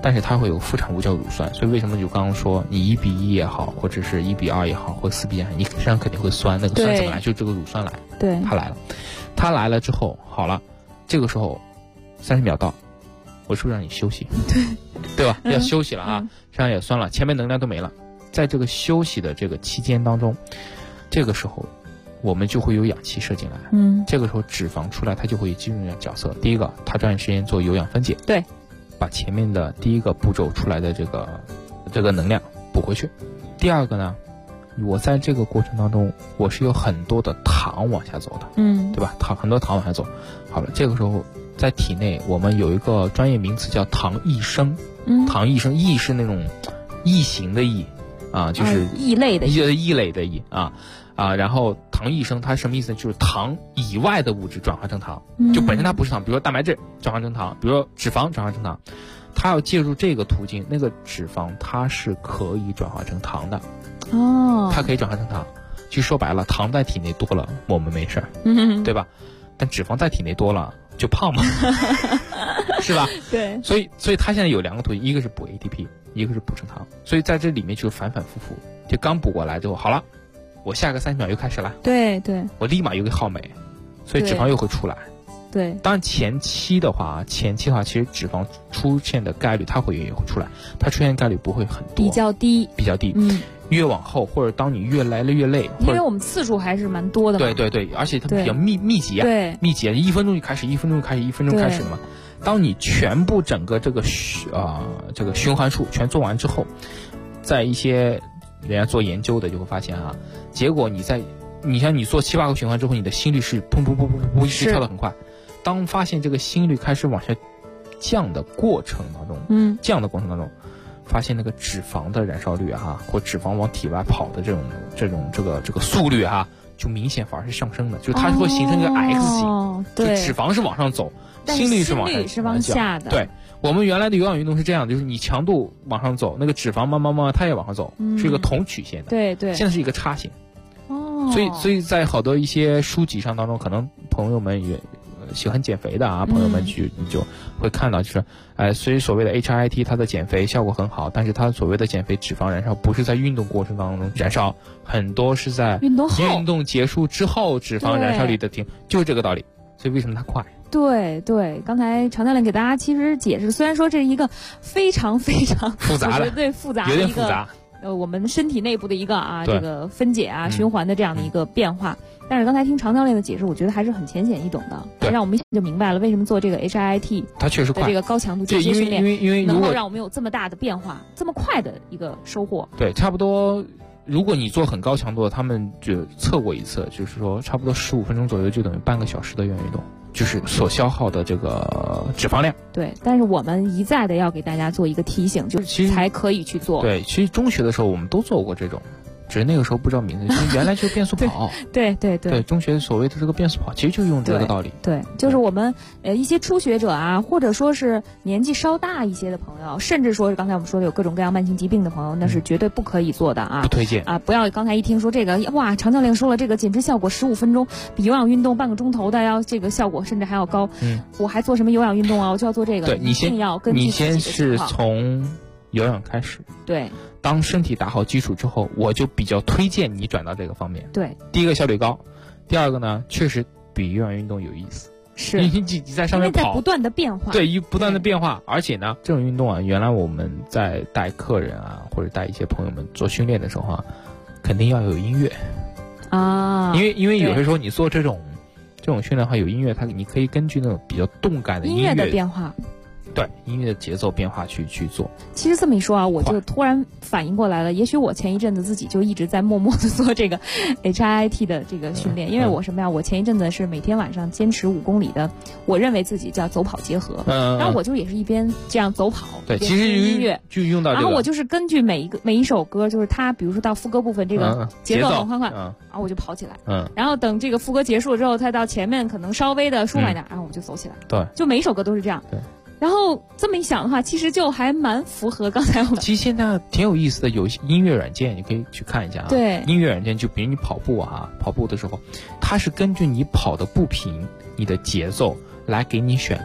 但是它会有副产物叫乳酸，所以为什么就刚刚说你1:1也好，或者是1:2也好，或者4:1，你身上肯定会酸，那个酸怎么来？就这个乳酸来， 对， 它来了之后，好了，这个时候30秒到，我是不是让你休息？对吧？要休息了啊，身上也酸了，前面能量都没了，在这个休息的这个期间当中，这个时候我们就会有氧气射进来，这个时候脂肪出来，它就会进入角色。第一个，它抓紧时间做有氧分解， 对， 把前面的第一个步骤出来的这个能量补回去。第二个呢，我在这个过程当中，我是有很多的糖往下走的，对吧？很多糖往下走。好了，这个时候在体内我们有一个专业名词叫糖异生，糖异生，异是那种异形的异啊，就是异类的异啊，然后糖异生它什么意思呢？就是糖以外的物质转化成糖，就本身它不是糖，比如说蛋白质转化成糖，比如说脂肪转化成糖，它要借助这个途径，那个脂肪它是可以转化成糖的，它可以转化成糖。其实说白了，糖在体内多了我们没事儿，对吧？但脂肪在体内多了就胖嘛，是吧？ 对。 所以它现在有2个途径，一个是补 ATP， 一个是补成糖。所以在这里面就反反复复，就刚补过来之后，好了，我下个30秒又开始了， 对， 我立马又给耗没，所以脂肪又会出来。 对， 当然前期的话，其实脂肪出现的概率也会出来，它出现概率不会很多， 比较低。 越往后或者当你越来越累， 因为我们次数还是蛮多的嘛。 对，而且它比较密集啊，密集，1分钟就开始了嘛。当你全部整个这个循环数全做完之后，在一些人家做研究的就会发现啊，结果你像你做7、8个循环之后，你的心率是砰砰砰砰砰一直跳得很快。当发现这个心率开始往下降的过程当中，发现那个脂肪的燃烧率啊，或脂肪往体外跑的这个速率啊，就明显反而是上升的，就是它会形成一个 X 型，就脂肪是往上走，心率是往下的。 对，我们原来的有氧运动是这样，就是你强度往上走，那个脂肪慢慢它也往上走，是一个同曲线的。 对， 现在是一个叉型。所以在好多一些书籍上当中，可能朋友们也喜欢减肥的啊，朋友们你就会看到，就是所以所谓的 HIIT 它的减肥效果很好，但是它所谓的减肥脂肪燃烧不是在运动过程当中燃烧，很多是在运动结束之后脂肪燃烧率的停，就是这个道理。所以为什么它快？ 对，刚才常教练给大家其实解释，虽然说这是一个非常非常复杂的， 对复杂的一个我们身体内部的一个这个分解循环的这样的一个变化。但是刚才听常教练的解释，我觉得还是很浅显易懂的，让我们一下就明白了为什么做这个 HIIT 它确实快的这个高强度间歇训练， 因为能够让我们有这么大的变化，这么快的一个收获。 对，差不多。如果你做很高强度的，他们就测过一次，就是说差不多15分钟左右就等于半个小时的有氧运动，就是所消耗的这个脂肪量。 对，但是我们一再的要给大家做一个提醒，就是才可以去做。 对，其实中学的时候我们都做过这种，只是那个时候不知道名字，其实原来就是变速跑。 对， 中学所谓的这个变速跑，其实就用这个道理。 对，就是我们一些初学者啊，或者说是年纪稍大一些的朋友，甚至说是刚才我们说的有各种各样慢性疾病的朋友，那是绝对不可以做的啊， 不推荐啊！不要刚才一听说这个，哇，常教练说了，这个减脂效果15分钟，比有氧运动半个钟头的要这个效果甚至还要高。我还做什么有氧运动啊？我就要做这个。 对， 一定要根据你先是从有氧开始。 对。 当身体打好基础之后，我就比较推荐你转到这个方面。 对， 第一个效率高，第二个呢，确实比有氧运动有意思。 是， 你在上面跑， 因为在不断的变化。 对，不断的变化，而且呢，这种运动啊，原来我们在带客人啊，或者带一些朋友们做训练的时候啊，肯定要有音乐啊， 因为有些时候你做这种训练的话，有音乐，你可以根据那种比较动感的音乐的变化。 对音乐的节奏变化去做。 其实这么一说啊，我就突然反应过来了，也许我前一阵子自己就一直在默默的做这个 HIIT 的这个训练，因为我什么呀？我前一阵子是每天晚上坚持5公里的，我认为自己叫走跑结合，然后我就也是一边这样走跑， 对，其实音乐就用到这个， 然后我就是根据每一首歌，就是它比如说到副歌部分这个节奏很快，然后我就跑起来，然后等这个副歌结束了之后，再到前面可能稍微的舒缓一点，然后我就走起来， 对， 就每一首歌都是这样， 对。 然后这么一想的话，其实就还蛮符合刚才我们。 其实现在挺有意思的，有音乐软件，你可以去看一下啊。 对， 音乐软件就比如你跑步啊，跑步的时候，它是根据你跑的步频、你的节奏来给你选歌的。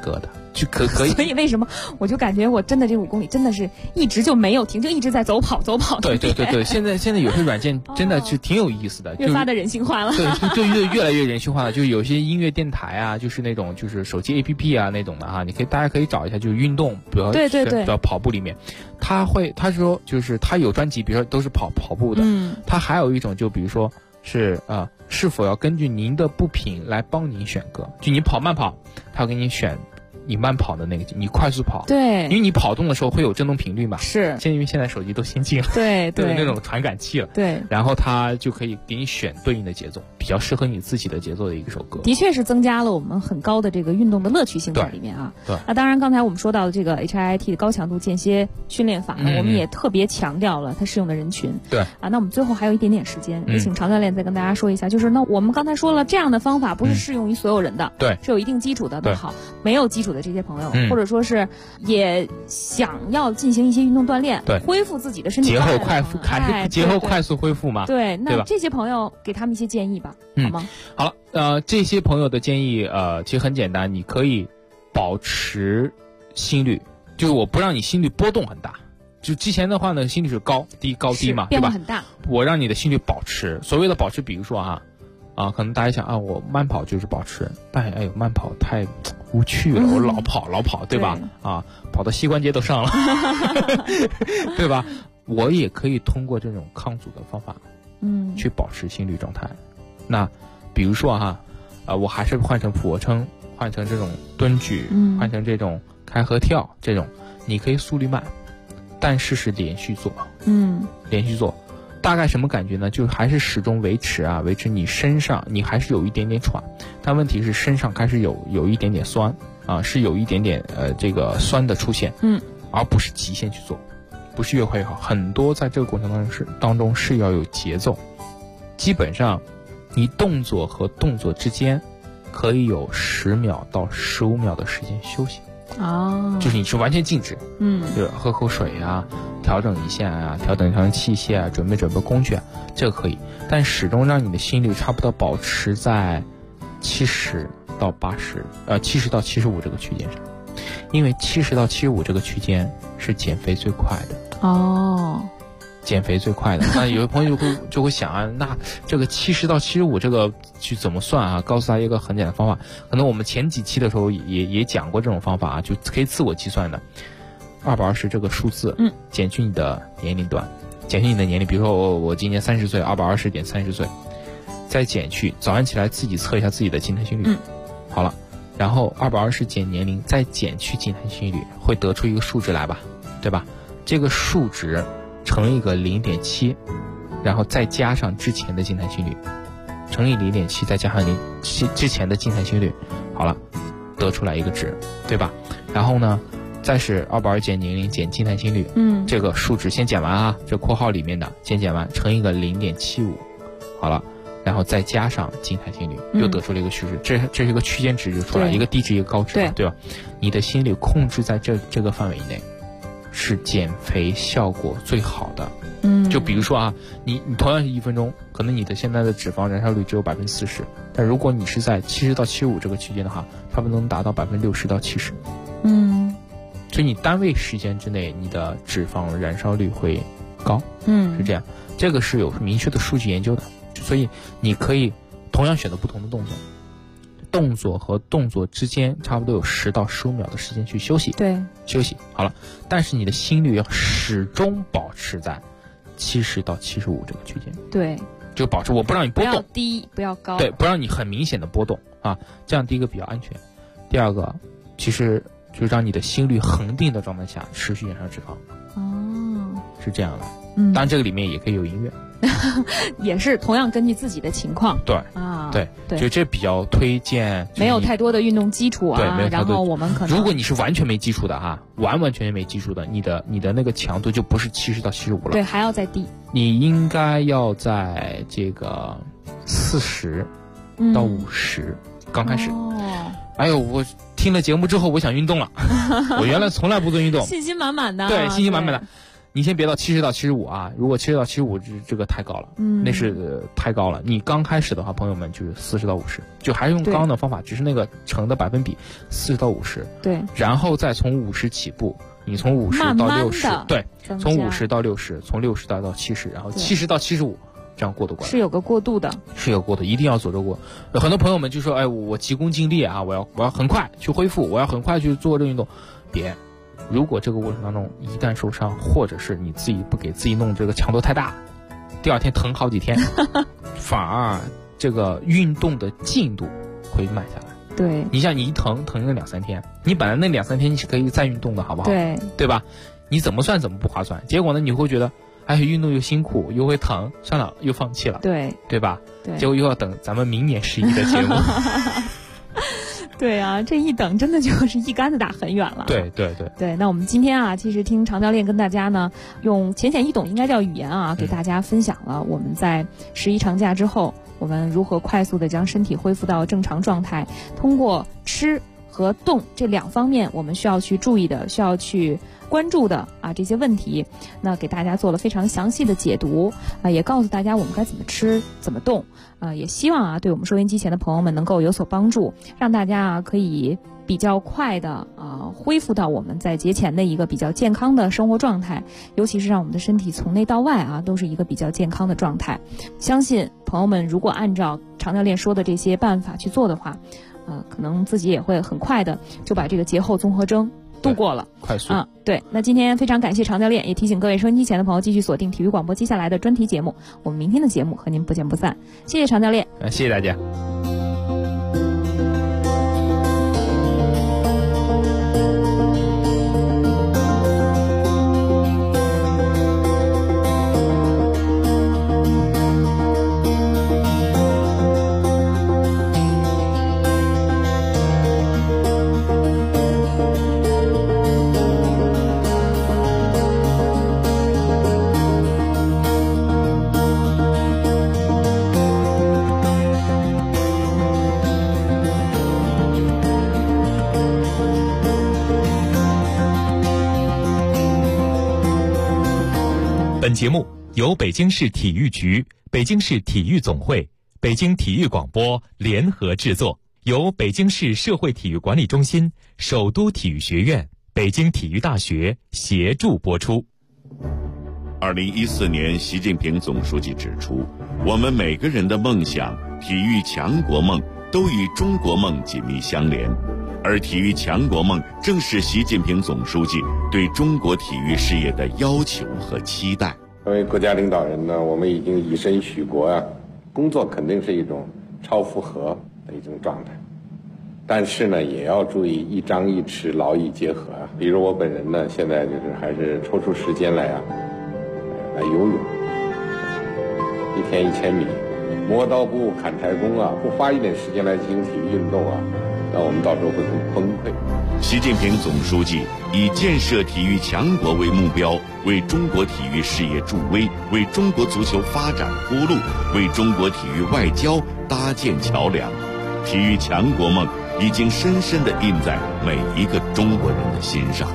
就可以。 所以为什么我就感觉我真的这5公里真的是一直就没有停，就一直在走跑。 对，现在有些软件真的是挺有意思的， 越发的人性化了。 对，就越来越人性化了。就是有些音乐电台啊，就是那种就是手机 APP 啊那种的啊，大家可以找一下，就是运动，比如对， 比如跑步里面，他说就是他有专辑，比如说都是跑步的，他还有一种就比如说是是否要根据您的步频来帮您选歌，就你跑慢跑，他要给你选你慢跑的那个，你快速跑， 对， 因为你跑动的时候会有振动频率嘛， 是， 因为现在手机都先进了， 对， 都有那种传感器了， 对， 然后它就可以给你选对应的节奏，比较适合你自己的节奏的一首歌， 的确是增加了我们很高的这个运动的乐趣性在里面啊。 对， 那当然，刚才我们说到的这个 HIIT 的高强度间歇训练法呢，我们也特别强调了它适用的人群。 对啊，那我们最后还有一点点时间，也请常教练再跟大家说一下，就是那我们刚才说了，这样的方法不是适用于所有人的， 对， 是有一定基础的。那好，没有基础的这些朋友，或者说是也想要进行一些运动锻炼， 对， 恢复自己的身体， 节后快速恢复嘛。 对，那这些朋友给他们一些建议吧，好吗？ 好了，这些朋友的建议其实很简单，你可以保持心率，就是我不让你心率波动很大。就之前的话呢，心率是高低嘛，对吧？ 变化很大。 我让你的心率保持，所谓的保持，比如说可能大家想我慢跑就是保持，但慢跑太无趣了，我老跑，对吧？跑到膝关节都上了，对吧？我也可以通过这种抗阻的方法，去保持心率状态。那比如说我还是换成俯卧撑，换成这种蹲举，换成这种开合跳，这种你可以速率慢，但是连续做，连续做。大概什么感觉呢？就是还是始终维持你身上你还是有一点点喘，但问题是身上开始有一点点酸是有一点点这个酸的出现，而不是极限去做，不是越快越好。很多在这个过程当中是要有节奏，基本上你动作和动作之间可以有10秒到15秒的时间休息。就是你是完全静止，就喝口水调整一下调整器械准备工具这个可以，但始终让你的心率差不多保持在70到75这个区间上，因为70到75这个区间是减肥最快的。减肥最快的，那有的朋友就会想那这个70到75这个去怎么算告诉他一个很简单的方法，可能我们前几期的时候也讲过这种方法就可以自我计算的。220这个数字，减去你的年龄段，减去你的年龄，比如说我今年30岁，220减30岁，再减去早上起来自己测一下自己的静态心率，好了，然后220减年龄，再减去静态心率，会得出一个数值来吧，对吧？这个数值乘一个0.7，然后再加上之前的静态心率，乘以0.7，再加上之前的静态心率，好了，得出来一个值，对吧？然后呢，再是220减年龄减静态心率，这个数值先减完这括号里面的先减完，乘一个0.75，好了，然后再加上静态心率，又得出了一个数值，这是一个区间值就出来，一个低值一个高值，对吧？你的心率控制在这个范围以内，是减肥效果最好的。就比如说你同样是1分钟，可能你的现在的脂肪燃烧率只有40%，但如果你是在70到75这个区间的话，差不多能达到60%到70%。所以你单位时间之内，你的脂肪燃烧率会高。是这样，这个是有明确的数据研究的。所以你可以同样选择不同的动作和动作之间差不多有10到15秒的时间去休息。 对， 休息好了，但是你的心率要始终保持在70到75这个区间。 对， 就保持，我不让你波动， 不要低，不要高。 对，不让你很明显的波动这样第一个比较安全。第二个，其实就让你的心率恒定的状态下持续燃烧脂肪。是这样的。当然这个里面也可以有音乐。 也是同样根据自己的情况。 对，就这比较推荐， 没有太多的运动基础对，没有然后我们可能， 如果你是完全没基础的完全没基础的，你的那个强度就不是70到75了， 对，还要再低， 你应该要在这个40到50刚开始。我听了节目之后我想运动了。我原来从来不做运动， 信心满满的。 对，信心满满的。 你先别到70到75啊，如果70到75这个太高了，那是太高了。你刚开始的话，朋友们就是40到50，就还是用刚刚的方法，只是那个乘的百分比40到50， 对， 然后再从50起步，你从50到60，对，从50到60，从60到70，然后70到75。这样过渡过来是有个过渡的， 是有过渡，一定要走着过。很多朋友们就说：“哎，我急功近利啊，我要很快去恢复，我要很快去做这个运动。”别，如果这个过程当中一旦受伤，或者是你自己不给自己弄这个强度太大，第二天疼好几天，反而这个运动的进度会慢下来。 对， 你像你一疼个2-3天，你本来那2-3天你是可以再运动的，好不好？对吧？你怎么算怎么不划算。结果呢，你会觉得。哎，运动又辛苦又会疼，算了，又放弃了，对吧？对，结果又要等咱们明年11的节目。 对啊，这一等真的就是一竿子打很远了。 对， 那我们今天啊，其实听常教练跟大家呢，用浅显易懂应该叫语言啊，给大家分享了我们在11长假之后，我们如何快速的将身体恢复到正常状态，通过吃和动这2方面，我们需要去注意的，需要去关注的啊这些问题，那给大家做了非常详细的解读啊，也告诉大家我们该怎么吃怎么动啊，也希望啊对我们收音机前的朋友们能够有所帮助，让大家啊可以比较快的恢复到我们在节前的一个比较健康的生活状态，尤其是让我们的身体从内到外啊都是一个比较健康的状态。相信朋友们如果按照常教练说的这些办法去做的话，可能自己也会很快的就把这个节后综合征度过了， 快速对。那今天非常感谢常教练，也提醒各位收音机前的朋友继续锁定体育广播接下来的专题节目，我们明天的节目和您不见不散。谢谢常教练， 谢谢大家。 本节目由北京市体育局、北京市体育总会、北京体育广播联合制作，由北京市社会体育管理中心、首都体育学院、北京体育大学协助播出。 2014年，习近平总书记指出，我们每个人的梦想、体育强国梦都与中国梦紧密相连，而体育强国梦正是习近平总书记对中国体育事业的要求和期待。 作为国家领导人呢，我们已经以身许国啊，工作肯定是一种超负荷的一种状态，但是呢，也要注意一张一弛，劳逸结合啊。比如我本人呢，现在就是还是抽出时间来游泳，1天1000米，磨刀不误砍柴工啊，不花一点时间来进行体育运动啊，那我们到时候会很崩溃。 习近平总书记以建设体育强国为目标，为中国体育事业助威，为中国足球发展铺路，为中国体育外交搭建桥梁。体育强国梦已经深深地印在每一个中国人的心上。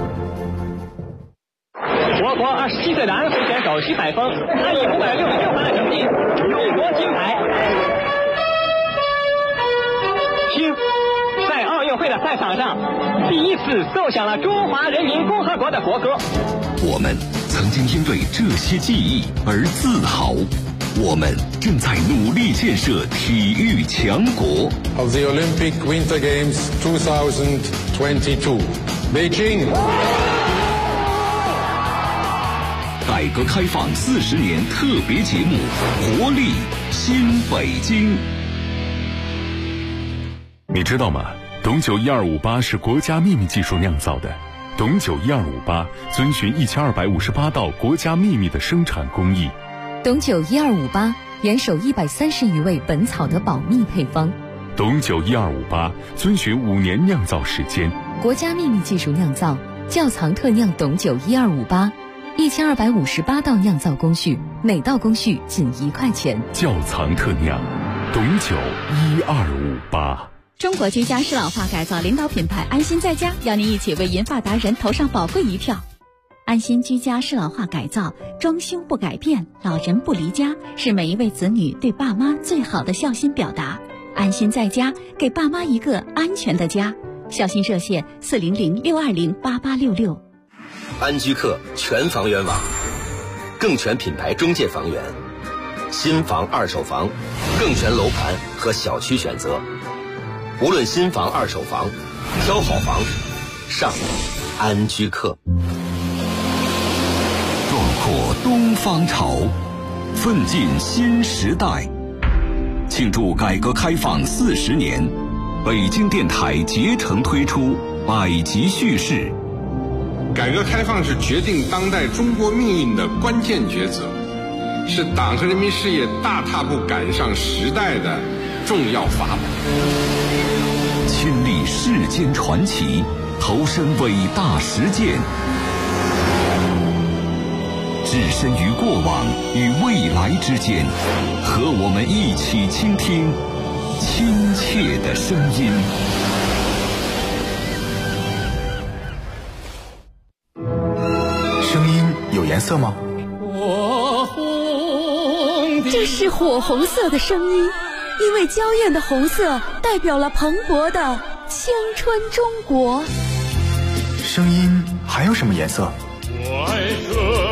我国27岁的安徽选手徐载峰，他以566分的成绩勇夺金牌。在奥运会的赛场上，第一次奏响了中华人民共和国的国歌。 我们曾经因为这些记忆而自豪，我们正在努力建设体育强国。 Of the Olympic Winter Games 2022, Beijing。 改革开放40年特别节目，活力新北京。 你知道吗？董酒12588是国家秘密技术酿造的。董酒12588遵循1258道国家秘密的生产工艺。 董酒1258严守130余味本草的保密配方。 董酒12588遵循5年酿造时间。 国家秘密技术酿造，窖藏特酿董酒12588，1258道酿造工序，每道工序仅1块钱。 窖藏特酿，董酒1258。 中国居家适老化改造领导品牌安心在家，邀您一起为银发达人投上宝贵一票。 安心居家适老化改造，装修不改变，老人不离家，是每一位子女对爸妈最好的孝心表达。安心在家，给爸妈一个安全的家。孝心热线400-620-8866。 安居客全房源网，更全品牌中介房源，新房二手房，更全楼盘和小区选择。无论新房二手房，挑好房上安居客。 壮阔东方潮，奋进新时代。庆祝改革开放40年，北京电台竭诚推出百集叙事。 改革开放是决定当代中国命运的关键抉择，是党和人民事业大踏步赶上时代的重要法宝。 亲历世间传奇，投身伟大实践，置身于过往与未来之间，和我们一起倾听亲切的声音。 声音有颜色吗？ 这是火红色的声音，因为娇艳的红色代表了蓬勃的青春中国。 声音还有什么颜色？ 我爱喝